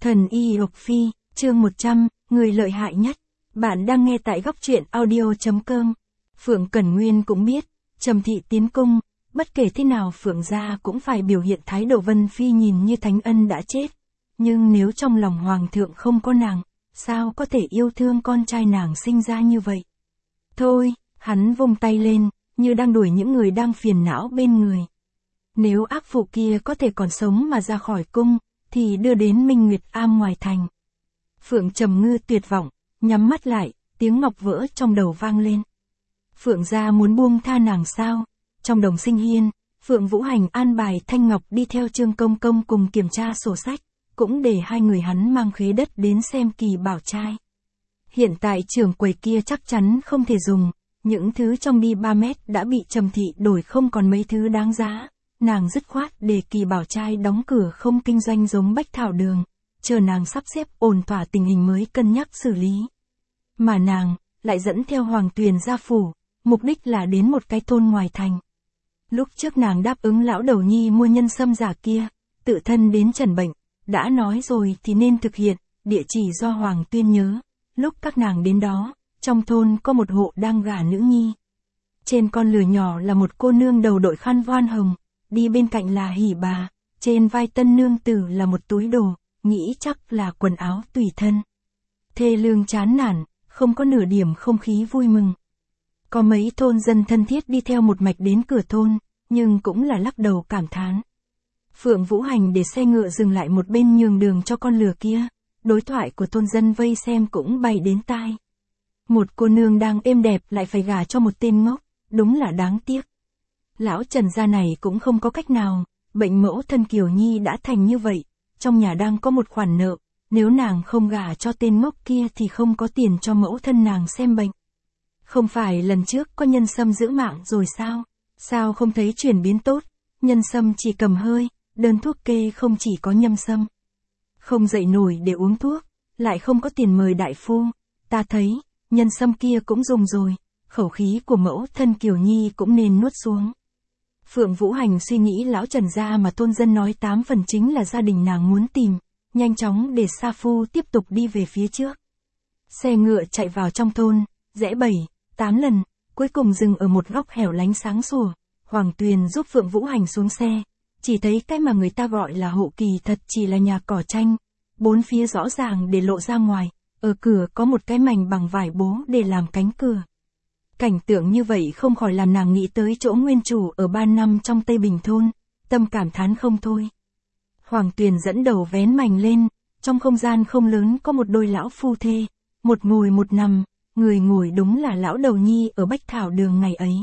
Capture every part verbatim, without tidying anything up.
Thần y Độc Phi, chương một trăm, người lợi hại nhất. Bạn đang nghe tại góc truyện audio chấm com. Phượng Cẩn Nguyên cũng biết, Trầm Thị tiến cung, bất kể thế nào Phượng gia cũng phải biểu hiện thái độ Vân Phi nhìn như Thánh Ân đã chết. Nhưng nếu trong lòng Hoàng thượng không có nàng, sao có thể yêu thương con trai nàng sinh ra như vậy? Thôi, hắn vung tay lên, như đang đuổi những người đang phiền não bên người. Nếu ác phụ kia có thể còn sống mà ra khỏi cung, thì đưa đến Minh Nguyệt Am ngoài thành. Phượng Trầm Ngư tuyệt vọng, nhắm mắt lại, tiếng ngọc vỡ trong đầu vang lên. Phượng gia muốn buông tha nàng sao? Trong Đồng Sinh Hiên, Phượng Vũ Hành an bài Thanh Ngọc đi theo Trương Công Công cùng kiểm tra sổ sách, cũng để hai người hắn mang khế đất đến xem kỳ bảo trai. Hiện tại trưởng quầy kia chắc chắn không thể dùng, những thứ trong đi ba mét đã bị Trầm Thị đổi không còn mấy thứ đáng giá. Nàng dứt khoát để kỳ bảo trai đóng cửa không kinh doanh giống Bách Thảo Đường, chờ nàng sắp xếp ổn thỏa tình hình mới cân nhắc xử lý. Mà nàng, lại dẫn theo Hoàng Tuyền ra phủ, mục đích là đến một cái thôn ngoài thành. Lúc trước nàng đáp ứng lão đầu nhi mua nhân sâm giả kia, tự thân đến trần bệnh, đã nói rồi thì nên thực hiện, địa chỉ do Hoàng Tuyên nhớ. Lúc các nàng đến đó, trong thôn có một hộ đang gả nữ nhi. Trên con lừa nhỏ là một cô nương đầu đội khăn voan hồng, đi bên cạnh là hỉ bà, trên vai tân nương tử là một túi đồ, nghĩ chắc là quần áo tùy thân. Thê lương chán nản, không có nửa điểm không khí vui mừng. Có mấy thôn dân thân thiết đi theo một mạch đến cửa thôn, nhưng cũng là lắc đầu cảm thán. Phượng Vũ Hành để xe ngựa dừng lại một bên nhường đường cho con lừa kia, đối thoại của thôn dân vây xem cũng bay đến tai. Một cô nương đang êm đẹp lại phải gả cho một tên ngốc, đúng là đáng tiếc. Lão Trần gia này cũng không có cách nào, bệnh mẫu thân Kiều Nhi đã thành như vậy, trong nhà đang có một khoản nợ, nếu nàng không gả cho tên ngốc kia thì không có tiền cho mẫu thân nàng xem bệnh. Không phải lần trước có nhân sâm giữ mạng rồi sao? Sao không thấy chuyển biến tốt? Nhân sâm chỉ cầm hơi, đơn thuốc kê không chỉ có nhâm sâm. Không dậy nổi để uống thuốc, lại không có tiền mời đại phu. Ta thấy, nhân sâm kia cũng dùng rồi, khẩu khí của mẫu thân Kiều Nhi cũng nên nuốt xuống. Phượng Vũ Hành suy nghĩ lão Trần gia mà thôn dân nói tám phần chính là gia đình nàng muốn tìm, nhanh chóng để sa phu tiếp tục đi về phía trước. Xe ngựa chạy vào trong thôn, rẽ bảy, tám lần, cuối cùng dừng ở một góc hẻo lánh sáng sủa. Hoàng Tuyền giúp Phượng Vũ Hành xuống xe, chỉ thấy cái mà người ta gọi là hộ kỳ thật chỉ là nhà cỏ tranh, bốn phía rõ ràng để lộ ra ngoài, ở cửa có một cái mảnh bằng vải bố để làm cánh cửa. Cảnh tượng như vậy không khỏi làm nàng nghĩ tới chỗ nguyên chủ ở ba năm trong Tây Bình thôn, tâm cảm thán không thôi. Hoàng Tuyền dẫn đầu vén mành lên, trong không gian không lớn có một đôi lão phu thê, một ngồi một nằm, người ngồi đúng là lão đầu nhi ở Bách Thảo Đường ngày ấy.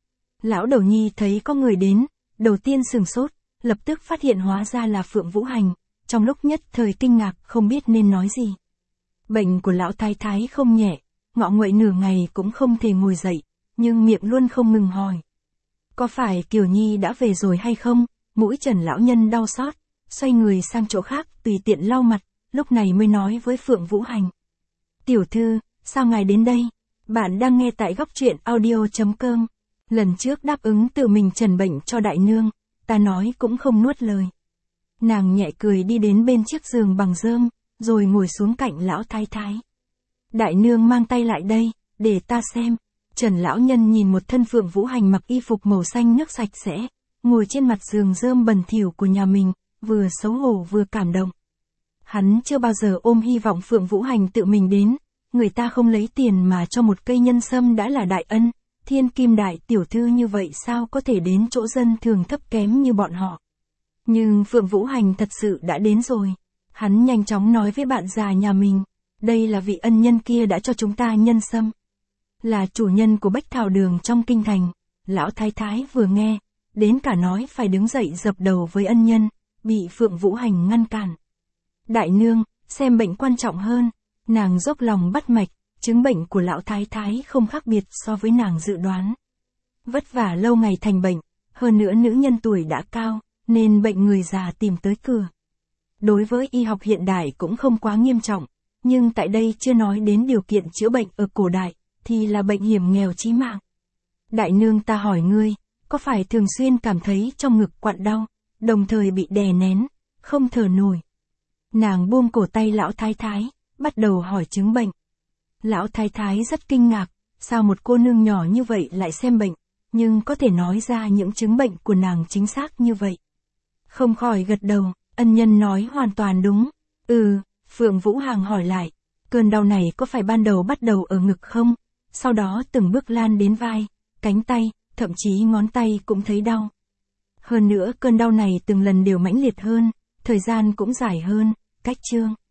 Lão đầu nhi thấy có người đến, đầu tiên sừng sốt, lập tức phát hiện hóa ra là Phượng Vũ Hành, trong lúc nhất thời kinh ngạc không biết nên nói gì. Bệnh của lão thái thái không nhẹ, ngọ nguậy nửa ngày cũng không thể ngồi dậy, nhưng miệng luôn không ngừng hỏi. Có phải Kiều Nhi đã về rồi hay không? Mũi Trần lão nhân đau xót, xoay người sang chỗ khác tùy tiện lau mặt, lúc này mới nói với Phượng Vũ Hành. Tiểu thư, sao ngài đến đây? Bạn đang nghe tại góc truyện audio chấm com. Lần trước đáp ứng tự mình trần bệnh cho đại nương, ta nói cũng không nuốt lời. Nàng nhẹ cười đi đến bên chiếc giường bằng rơm, rồi ngồi xuống cạnh lão thái thái. Đại nương mang tay lại đây, để ta xem. Trần lão nhân nhìn một thân Phượng Vũ Hành mặc y phục màu xanh nước sạch sẽ, ngồi trên mặt giường rơm bẩn thỉu của nhà mình, vừa xấu hổ vừa cảm động. Hắn chưa bao giờ ôm hy vọng Phượng Vũ Hành tự mình đến, người ta không lấy tiền mà cho một cây nhân sâm đã là đại ân, thiên kim đại tiểu thư như vậy sao có thể đến chỗ dân thường thấp kém như bọn họ. Nhưng Phượng Vũ Hành thật sự đã đến rồi. Hắn nhanh chóng nói với bạn già nhà mình, đây là vị ân nhân kia đã cho chúng ta nhân sâm. Là chủ nhân của Bách Thảo Đường trong kinh thành. Lão thái thái vừa nghe, đến cả nói phải đứng dậy dập đầu với ân nhân, bị Phượng Vũ Hành ngăn cản. Đại nương, xem bệnh quan trọng hơn. Nàng dốc lòng bắt mạch, chứng bệnh của lão thái thái không khác biệt so với nàng dự đoán. Vất vả lâu ngày thành bệnh, hơn nữa nữ nhân tuổi đã cao, nên bệnh người già tìm tới cửa. Đối với y học hiện đại cũng không quá nghiêm trọng, nhưng tại đây chưa nói đến điều kiện chữa bệnh ở cổ đại, thì là bệnh hiểm nghèo chí mạng. Đại nương ta hỏi ngươi, có phải thường xuyên cảm thấy trong ngực quặn đau, đồng thời bị đè nén, không thở nổi? Nàng buông cổ tay lão thái thái, bắt đầu hỏi chứng bệnh. Lão thái thái rất kinh ngạc, sao một cô nương nhỏ như vậy lại xem bệnh, nhưng có thể nói ra những chứng bệnh của nàng chính xác như vậy. Không khỏi gật đầu, ân nhân nói hoàn toàn đúng. Ừ, Phượng Vũ Hàng hỏi lại, cơn đau này có phải ban đầu bắt đầu ở ngực không? Sau đó từng bước lan đến vai, cánh tay, thậm chí ngón tay cũng thấy đau. Hơn nữa cơn đau này từng lần đều mãnh liệt hơn, thời gian cũng dài hơn, cách chương.